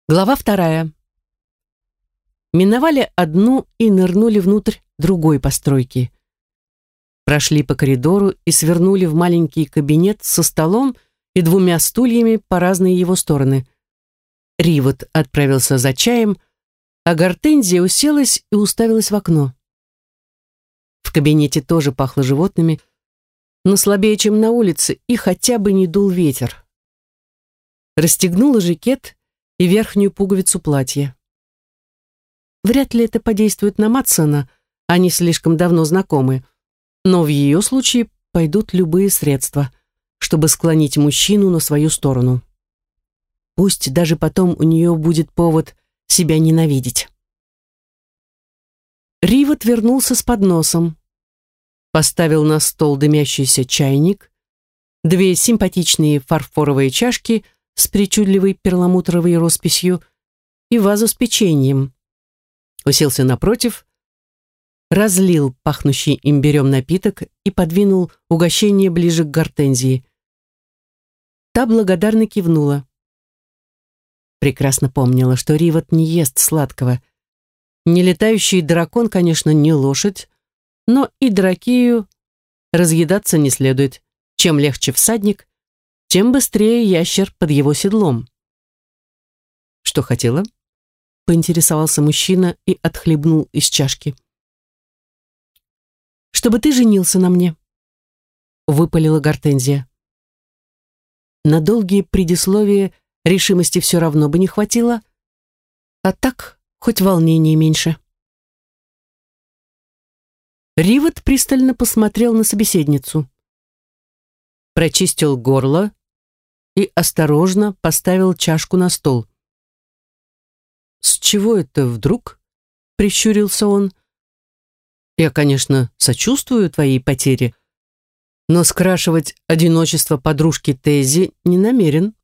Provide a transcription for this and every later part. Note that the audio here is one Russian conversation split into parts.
Глава 2. Миновали одну и нырнули внутрь другой постройки. Прошли по коридору и свернули в маленький кабинет со столом и 2 стульями по разные его стороны. Ривот отправился за чаем, а Гортензия уселась и уставилась в окно. В кабинете тоже пахло животными, но слабее, чем на улице, и хотя бы не дул ветер. Расстегнула жакет и верхнюю пуговицу платья. Вряд ли это подействует на Матсона, они слишком давно знакомы, но в ее случае пойдут любые средства, чтобы склонить мужчину на свою сторону. Пусть даже потом у нее будет повод себя ненавидеть. Ривот вернулся с подносом, поставил на стол дымящийся чайник, 2 симпатичные фарфоровые чашки с причудливой перламутровой росписью и вазу с печеньем. Уселся напротив, разлил пахнущий имбирем напиток и подвинул угощение ближе к Гортензии. Та благодарно кивнула. Прекрасно помнила, что Ривот не ест сладкого. Нелетающий дракон, конечно, не лошадь, но и дракею разъедаться не следует. Чем легче всадник, тем быстрее ящер под его седлом. «Что хотела?» — поинтересовался мужчина и отхлебнул из чашки. «Чтобы ты женился на мне», — выпалила Гортензия. На долгие предисловия решимости все равно бы не хватило, а так хоть волнения меньше. Ривот пристально посмотрел на собеседницу, прочистил горло и осторожно поставил чашку на стол. «С чего это вдруг?» — прищурился он. «Я, конечно, сочувствую твоей потере, но скрашивать одиночество подружки Тези не намерен».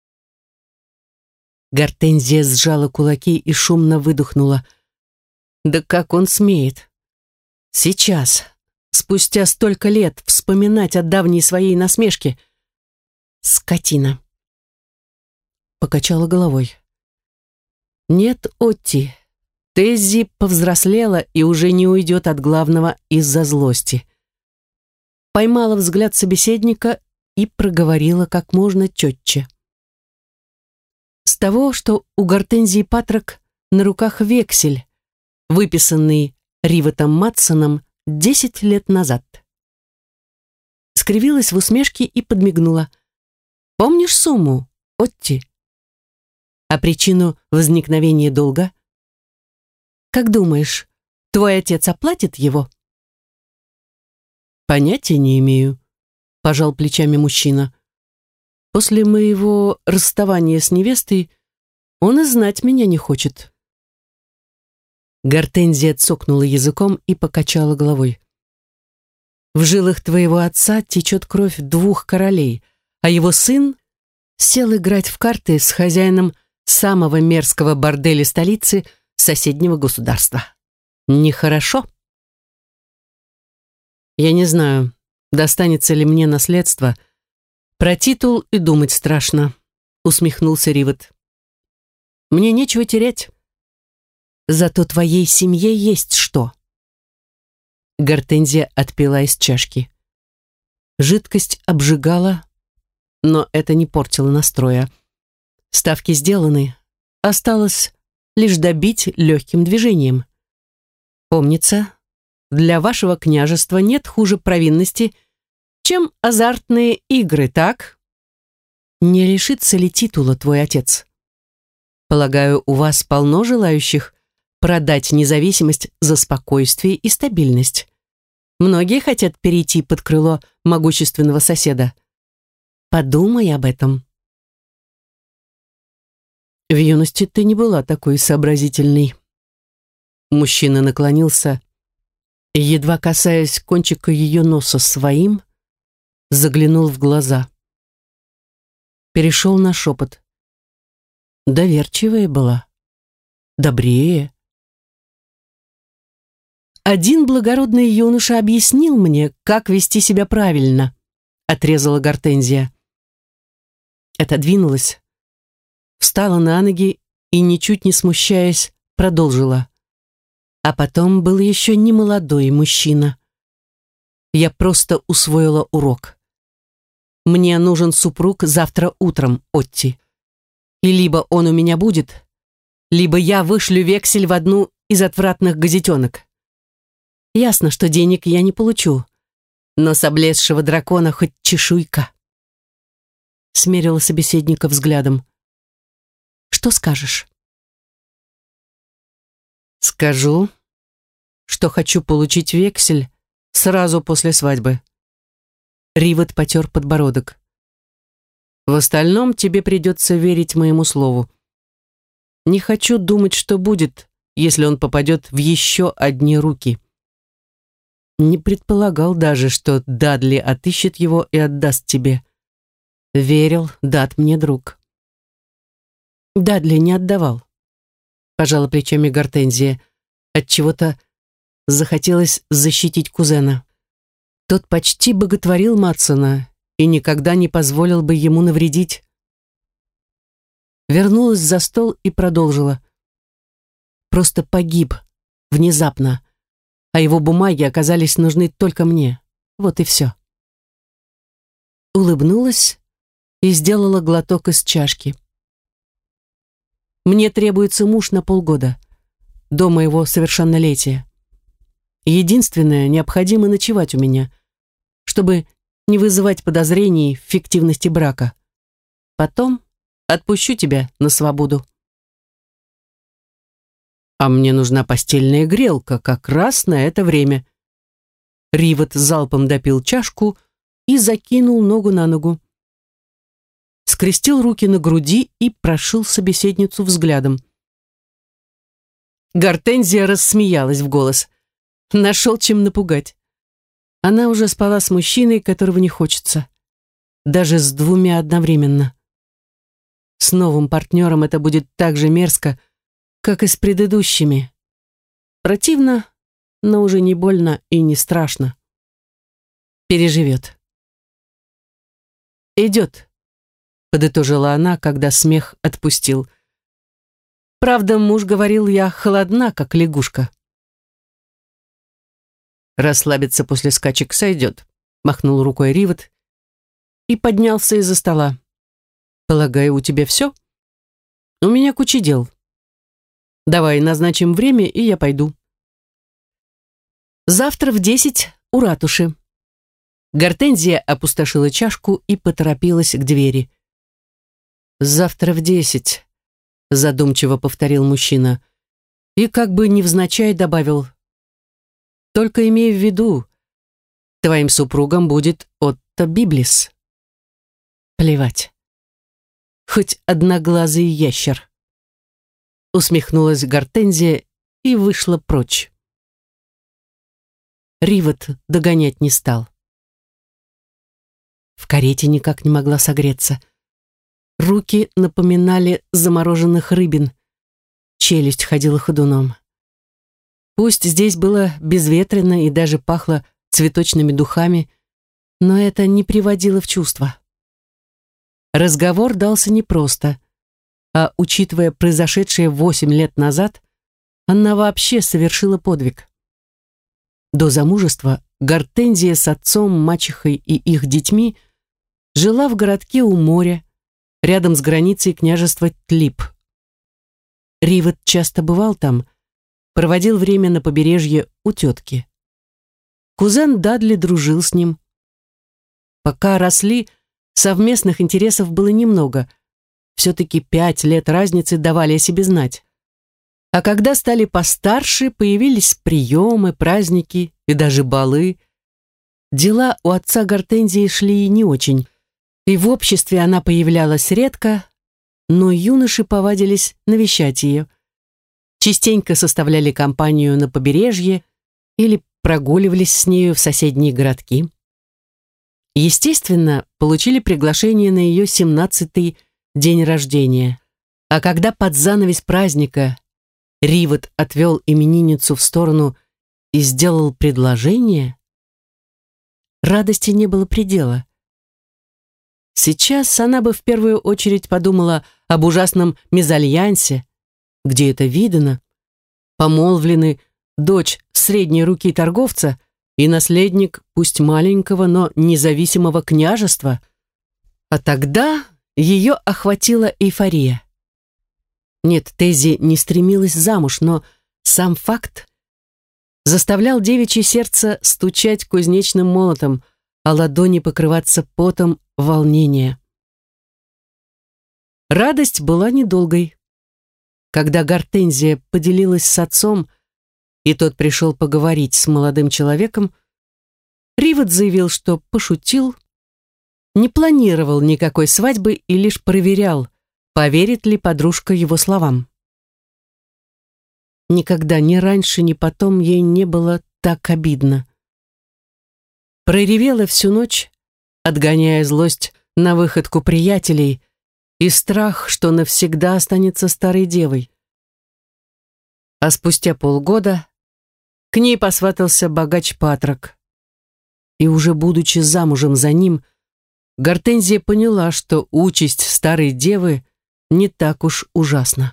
Гортензия сжала кулаки и шумно выдохнула. «Да как он смеет? Сейчас, спустя столько лет, вспоминать о давней своей насмешке? Скотина!» Покачала головой. «Нет, Отти, Тези повзрослела и уже не уйдет от главного из-за злости». Поймала взгляд собеседника и проговорила как можно четче. «С того, что у Гортензии Патрок на руках вексель, выписанный Ривотом Матсоном 10 лет назад». Скривилась в усмешке и подмигнула. «Помнишь сумму, Отти? А причину возникновения долга? Как думаешь, твой отец оплатит его?» «Понятия не имею», — пожал плечами мужчина. «После моего расставания с невестой он и знать меня не хочет». Гортензия цокнула языком и покачала головой. «В жилах твоего отца течет кровь 2 королей, а его сын сел играть в карты с хозяином самого мерзкого борделя столицы соседнего государства. Нехорошо?» «Я не знаю, достанется ли мне наследство. Про титул и думать страшно», — усмехнулся Ривот. «Мне нечего терять. Зато твоей семье есть что». Гортензия отпила из чашки. Жидкость обжигала, но это не портило настроя. Ставки сделаны, осталось лишь добить легким движением. Помнится, для вашего княжества нет хуже провинности, чем азартные игры, так? Не лишится ли титула твой отец? Полагаю, у вас полно желающих продать независимость за спокойствие и стабильность. Многие хотят перейти под крыло могущественного соседа. Подумай об этом». «В юности ты не была такой сообразительной». Мужчина наклонился, едва касаясь кончика ее носа своим, заглянул в глаза. Перешел на шепот. «Доверчивая была, добрее». «Один благородный юноша объяснил мне, как вести себя правильно», — отрезала Гортензия. Отодвинулась, встала на ноги и, ничуть не смущаясь, продолжила. А потом был еще немолодой мужчина. Я просто усвоила урок. Мне нужен супруг завтра утром, Отти. И либо он у меня будет, либо я вышлю вексель в одну из отвратных газетенок. Ясно, что денег я не получу, но с облезшего дракона хоть чешуйка. Смерила собеседника взглядом. Что скажешь? Скажу, что хочу получить вексель сразу после свадьбы. Ривет потер подбородок. В остальном тебе придется верить моему слову. Не хочу думать, что будет, если он попадет в еще одни руки. Не предполагал даже, что Дадли отыщет его и отдаст тебе. Верил, Дад мне друг. Дадли не отдавал. Пожала плечами Гортензия. Отчего-то захотелось защитить кузена. Тот почти боготворил Матсона и никогда не позволил бы ему навредить. Вернулась за стол и продолжила. Просто погиб внезапно, а его бумаги оказались нужны только мне. Вот и все. Улыбнулась и сделала глоток из чашки. Мне требуется муж на полгода, до моего совершеннолетия. Единственное, необходимо ночевать у меня, чтобы не вызывать подозрений в фиктивности брака. Потом отпущу тебя на свободу. А мне нужна постельная грелка как раз на это время. Ривет залпом допил чашку и закинул ногу на ногу. Скрестил руки на груди и прошил собеседницу взглядом. Гортензия рассмеялась в голос. Нашел чем напугать. Она уже спала с мужчиной, которого не хочется. Даже с двумя одновременно. С новым партнером это будет так же мерзко, как и с предыдущими. Противно, но уже не больно и не страшно. Переживет. «Идет», — подытожила она, когда смех отпустил. «Правда, муж говорил, я холодна, как лягушка». «Расслабиться после скачек сойдет», — махнул рукой Ривет и поднялся из-за стола. «Полагаю, у тебя все? У меня куча дел. Давай назначим время, и я пойду». «Завтра в 10 у ратуши». Гортензия опустошила чашку и поторопилась к двери. «Завтра в 10», — задумчиво повторил мужчина. И как бы невзначай добавил: «Только имей в виду, твоим супругом будет Отто Библис». Плевать. Хоть одноглазый ящер. Усмехнулась Гортензия и вышла прочь. Ривет догонять не стал. В карете никак не могла согреться. Руки напоминали замороженных рыбин. Челюсть ходила ходуном. Пусть здесь было безветренно и даже пахло цветочными духами, но это не приводило в чувство. Разговор дался непросто, а, учитывая произошедшее 8 лет назад, она вообще совершила подвиг. До замужества Гортензия с отцом, мачехой и их детьми жила в городке у моря, рядом с границей княжества Тлип. Ривет часто бывал там, проводил время на побережье у тетки. Кузен Дадли дружил с ним. Пока росли, совместных интересов было немного. Все-таки 5 лет разницы давали о себе знать. А когда стали постарше, появились приемы, праздники и даже балы. Дела у отца Гортензии шли не очень. И в обществе она появлялась редко, но юноши повадились навещать ее. Частенько составляли компанию на побережье или прогуливались с нею в соседние городки. Естественно, получили приглашение на ее 17-й день рождения. А когда под занавес праздника Ривет отвел именинницу в сторону и сделал предложение, радости не было предела. Сейчас она бы в первую очередь подумала об ужасном мезальянсе, где это видано, помолвлены дочь средней руки торговца и наследник, пусть маленького, но независимого княжества. А тогда ее охватила эйфория. Нет, Теззи не стремилась замуж, но сам факт заставлял девичье сердце стучать кузнечным молотом, а ладони покрываться потом волнения. Радость была недолгой. Когда Гортензия поделилась с отцом, и тот пришел поговорить с молодым человеком, Ривет заявил, что пошутил, не планировал никакой свадьбы и лишь проверял, поверит ли подружка его словам. Никогда, ни раньше, ни потом ей не было так обидно. Проревела всю ночь, отгоняя злость на выходку приятелей и страх, что навсегда останется старой девой. А спустя полгода к ней посватался богач Патрок. И уже будучи замужем за ним, Гортензия поняла, что участь старой девы не так уж ужасна.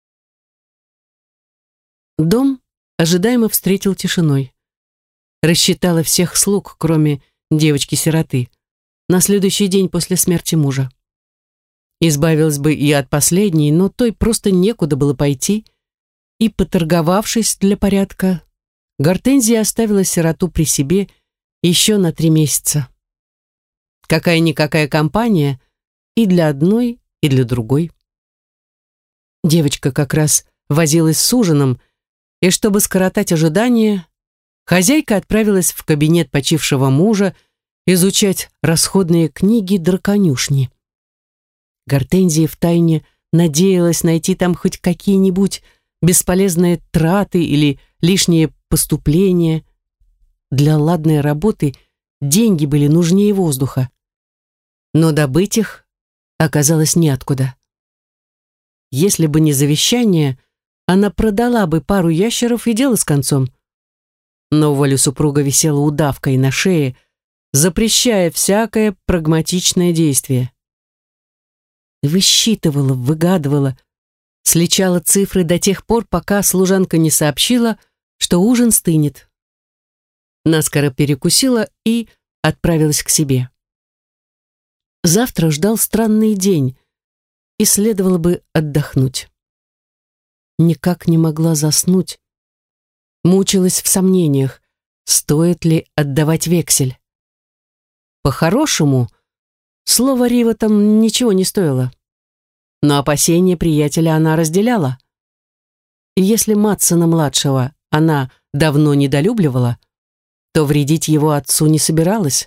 Дом ожидаемо встретил тишиной. Рассчитала всех слуг, кроме девочки-сироты, на следующий день после смерти мужа. Избавилась бы и от последней, но той просто некуда было пойти, и, поторговавшись для порядка, Гортензия оставила сироту при себе еще на 3 месяца. Какая-никакая компания и для одной, и для другой. Девочка как раз возилась с ужином, и чтобы скоротать ожидания, хозяйка отправилась в кабинет почившего мужа изучать расходные книги драконюшни. Гортензия втайне надеялась найти там хоть какие-нибудь бесполезные траты или лишние поступления. Для ладной работы деньги были нужнее воздуха, но добыть их оказалось неоткуда. Если бы не завещание, она продала бы пару ящеров и дело с концом. Но воля супруга висела удавкой на шее, запрещая всякое прагматичное действие. Высчитывала, выгадывала, сличала цифры до тех пор, пока служанка не сообщила, что ужин стынет. Наскоро перекусила и отправилась к себе. Завтра ждал странный день, и следовало бы отдохнуть. Никак не могла заснуть. Мучилась в сомнениях, стоит ли отдавать вексель. По-хорошему, слово Ривотом ничего не стоило. Но опасения приятеля она разделяла. И если Матсона-младшего она давно недолюбливала, то вредить его отцу не собиралась.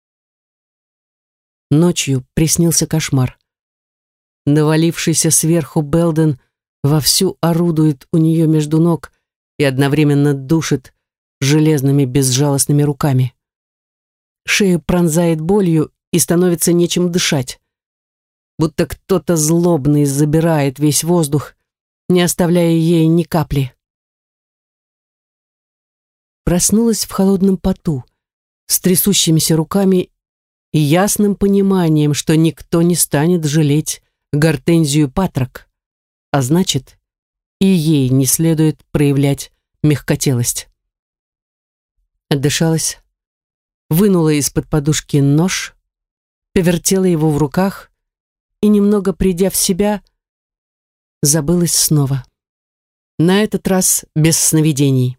Ночью приснился кошмар. Навалившийся сверху Белден вовсю орудует у нее между ног и одновременно душит железными безжалостными руками. Шею пронзает болью и становится нечем дышать. Будто кто-то злобный забирает весь воздух, не оставляя ей ни капли. Проснулась в холодном поту, с трясущимися руками и ясным пониманием, что никто не станет жалеть Гортензию Патрок, а значит, и ей не следует проявлять мягкотелость. Отдышалась, вынула из-под подушки нож, повертела его в руках и, немного придя в себя, забылась снова. На этот раз без сновидений.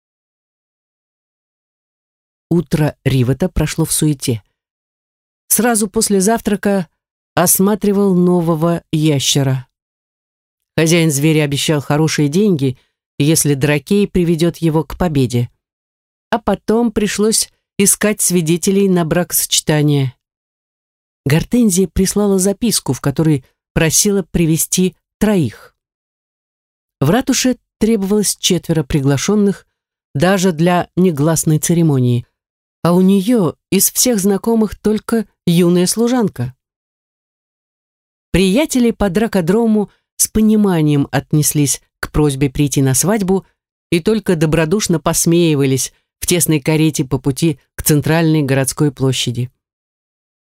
Утро Ривета прошло в суете. Сразу после завтрака осматривал нового ящера. Хозяин зверя обещал хорошие деньги, если Дракей приведет его к победе. А потом пришлось искать свидетелей на бракосочетание. Гортензия прислала записку, в которой просила привести 3. В ратуше требовалось 4 приглашенных даже для негласной церемонии, а у нее из всех знакомых только юная служанка. Приятели по дракодрому с пониманием отнеслись к просьбе прийти на свадьбу и только добродушно посмеивались в тесной карете по пути к центральной городской площади.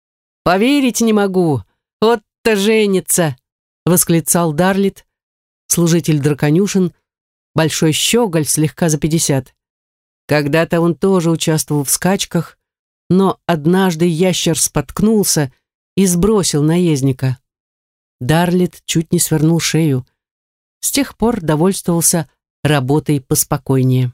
«Поверить не могу! Вот-то женится!» — восклицал Дарлит, служитель драконюшен, большой щеголь, слегка за 50. Когда-то он тоже участвовал в скачках, но однажды ящер споткнулся и сбросил наездника. Дарлит чуть не свернул шею. С тех пор довольствовался работой поспокойнее.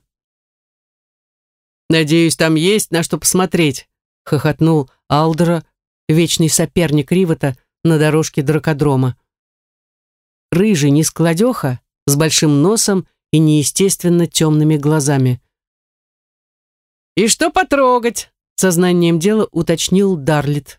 «Надеюсь, там есть на что посмотреть», — хохотнул Алдера, вечный соперник Ривота на дорожке дракодрома. Рыжий нескладеха с большим носом и неестественно темными глазами. «И что потрогать?» — сознанием дела уточнил Дарлит.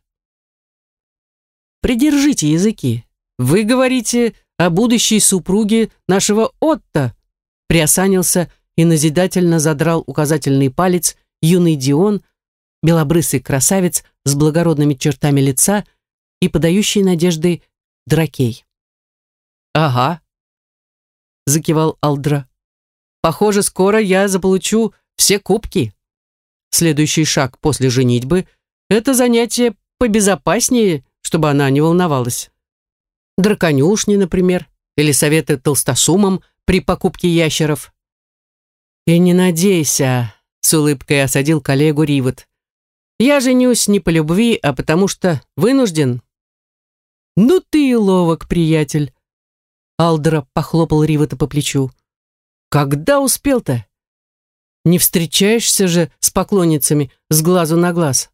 «Придержите языки. Вы говорите о будущей супруге нашего Отто», — приосанился и назидательно задрал указательный палец юный Дион, белобрысый красавец с благородными чертами лица и подающий надежды Дракей. «Ага», — закивал Алдра. «Похоже, скоро я заполучу все кубки. Следующий шаг после женитьбы — это занятие побезопаснее, чтобы она не волновалась. Драконюшни, например, или советы толстосумам при покупке ящеров». «И не надейся», — с улыбкой осадил коллегу Ривот. «Я женюсь не по любви, а потому что вынужден». «Ну ты и ловок, приятель», — Алдера похлопал Ривота по плечу. «Когда успел-то? Не встречаешься же с поклонницами с глазу на глаз».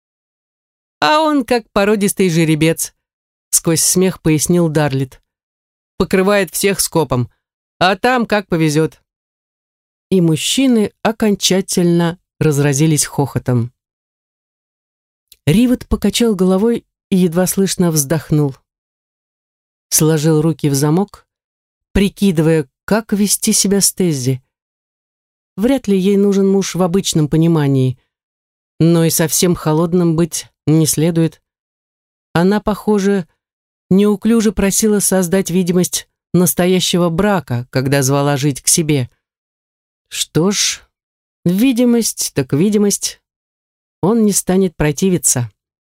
«А он как породистый жеребец», — сквозь смех пояснил Дарлит. «Покрывает всех скопом, а там как повезет». И мужчины окончательно разразились хохотом. Ривот покачал головой и едва слышно вздохнул. Сложил руки в замок, прикидывая, как вести себя с Теззи. Вряд ли ей нужен муж в обычном понимании, но и совсем холодным быть не следует. Она, похоже, неуклюже просила создать видимость настоящего брака, когда звала жить к себе. Что ж, видимость так видимость. Он не станет противиться.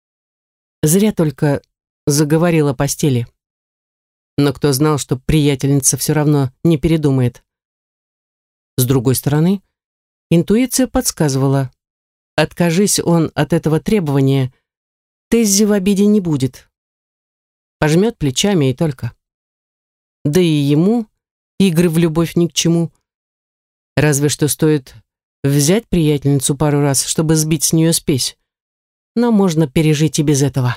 Зря только заговорил о постели. Но кто знал, что приятельница все равно не передумает. С другой стороны, интуиция подсказывала, откажись он от этого требования, Теззи в обиде не будет. Пожмет плечами и только. Да и ему игры в любовь ни к чему. Разве что стоит взять приятельницу пару раз, чтобы сбить с нее спесь. Но можно пережить и без этого.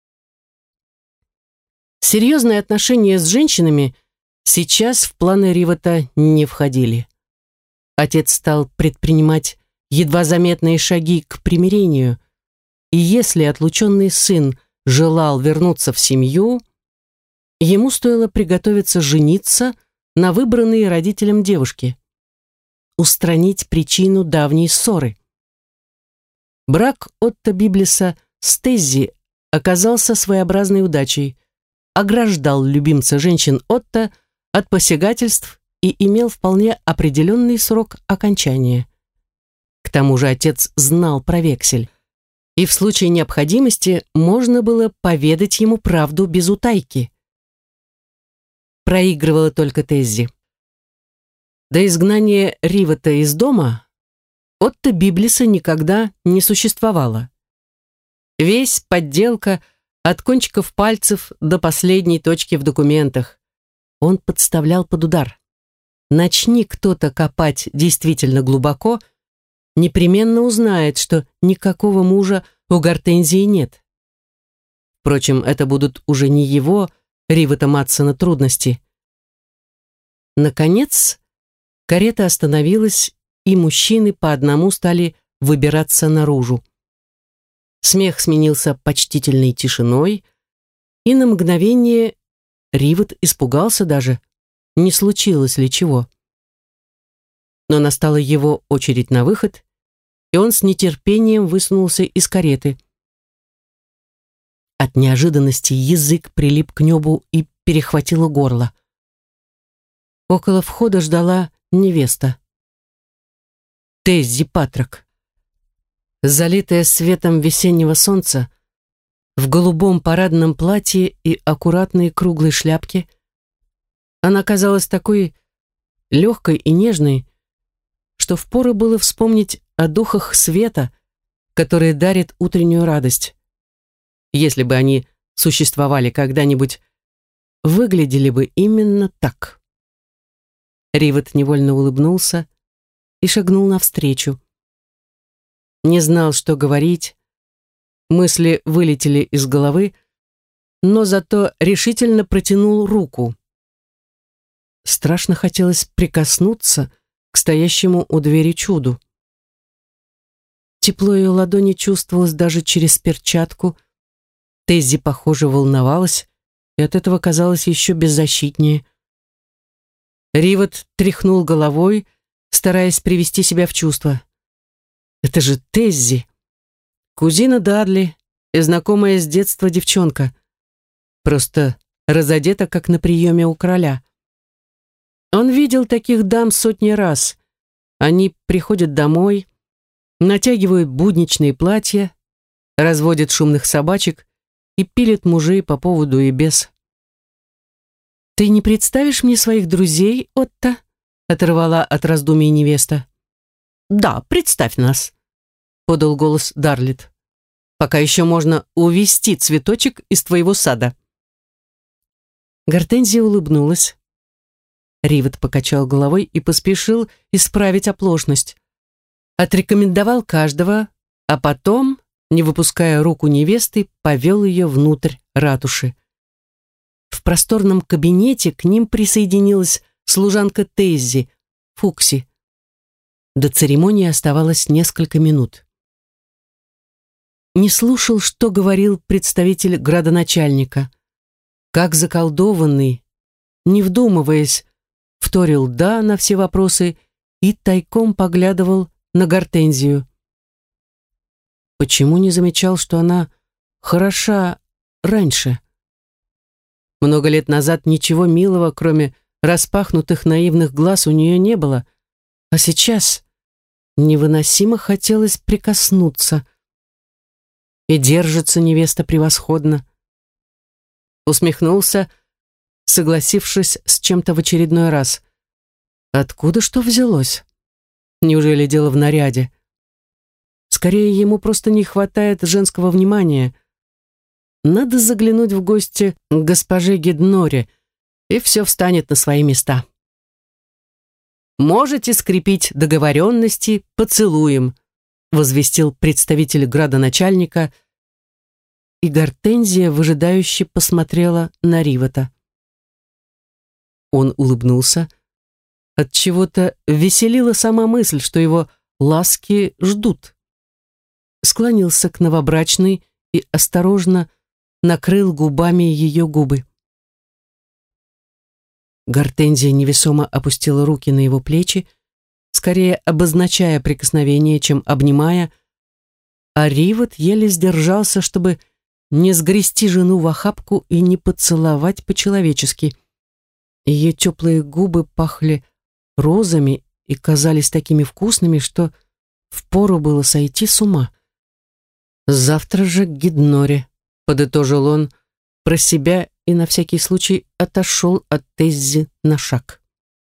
Серьезные отношения с женщинами сейчас в планы Ривота не входили. Отец стал предпринимать едва заметные шаги к примирению, и если отлученный сын желал вернуться в семью, ему стоило приготовиться жениться на выбранной родителям девушке, устранить причину давней ссоры. Брак Отто Библиса с Теззи оказался своеобразной удачей, ограждал любимца женщин Отто от посягательств и имел вполне определенный срок окончания. К тому же отец знал про вексель, и в случае необходимости можно было поведать ему правду без утайки. Проигрывала только Теззи. До изгнания Ривота из дома Отто Библиса никогда не существовало. Весь подделка от кончиков пальцев до последней точки в документах. Он подставлял под удар. Начни кто-то копать действительно глубоко, непременно узнает, что никакого мужа у Гортензии нет. Впрочем, это будут уже не его, Ривота Матсона, трудности. Наконец, карета остановилась, и мужчины по одному стали выбираться наружу. Смех сменился почтительной тишиной, и на мгновение Ривот испугался даже, не случилось ли чего. Но настала его очередь на выход, и он с нетерпением высунулся из кареты. От неожиданности язык прилип к небу и перехватило горло. Около входа ждала невеста. Теззи Патрок. Залитая светом весеннего солнца, в голубом парадном платье и аккуратной круглой шляпке, Она казалась такой легкой и нежной, что впору было вспомнить о духах света, которые дарят утреннюю радость. Если бы они существовали когда-нибудь, выглядели бы именно так. Ривет невольно улыбнулся и шагнул навстречу. Не знал, что говорить, мысли вылетели из головы, но зато решительно протянул руку. Страшно хотелось прикоснуться к стоящему у двери чуду. Тепло ее ладони чувствовалось даже через перчатку. Теззи, похоже, волновалась, и от этого казалось еще беззащитнее. Ривет тряхнул головой, стараясь привести себя в чувство. Это же Теззи, кузина Дадли и знакомая с детства девчонка. Просто разодета, как на приеме у короля. Он видел таких дам сотни раз. Они приходят домой, натягивают будничные платья, разводят шумных собачек и пилят мужей по поводу и без. «Ты не представишь мне своих друзей, Отто?» — оторвала от раздумий невеста. «Да, представь нас», — подал голос Дарлет. «Пока еще можно увести цветочек из твоего сада». Гортензия улыбнулась. Ривет покачал головой и поспешил исправить оплошность. Отрекомендовал каждого, а потом, не выпуская руку невесты, повел ее внутрь ратуши. В просторном кабинете к ним присоединилась служанка Теззи, Фукси. До церемонии оставалось несколько минут. Не слушал, что говорил представитель градоначальника. Как заколдованный, не вдумываясь, вторил «да» на все вопросы и тайком поглядывал на Гортензию. Почему не замечал, что она хороша раньше? Много лет назад ничего милого, кроме распахнутых наивных глаз, у нее не было, а сейчас невыносимо хотелось прикоснуться. И держится невеста превосходно. Усмехнулся, согласившись с чем-то в очередной раз. Откуда что взялось? Неужели дело в наряде? Скорее, ему просто не хватает женского внимания. Надо заглянуть в гости к госпоже Гидноре, и все встанет на свои места. «Можете скрепить договоренности поцелуем», возвестил представитель градоначальника, и Гортензия выжидающе посмотрела на Ривета. Он улыбнулся. Отчего-то веселила сама мысль, что его ласки ждут. Склонился к новобрачной и осторожно накрыл губами ее губы. Гортензия невесомо опустила руки на его плечи, скорее обозначая прикосновение, чем обнимая, а Ривет еле сдержался, чтобы не сгрести жену в охапку и не поцеловать по-человечески. Ее теплые губы пахли розами и казались такими вкусными, что впору было сойти с ума. «Завтра же к Гидноре», — подытожил он про себя и на всякий случай отошел от Теззи на шаг.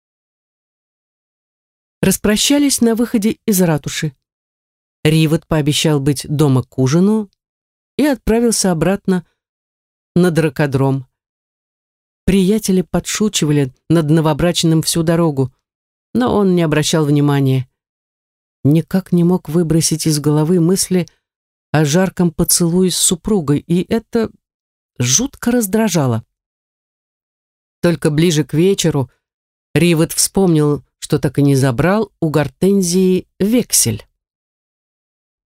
Распрощались на выходе из ратуши. Ривет пообещал быть дома к ужину и отправился обратно на дракодром. Приятели подшучивали над новобрачным всю дорогу, но он не обращал внимания. Никак не мог выбросить из головы мысли о жарком поцелуе с супругой, и это жутко раздражало. Только ближе к вечеру Ривет вспомнил, что так и не забрал у Гортензии вексель.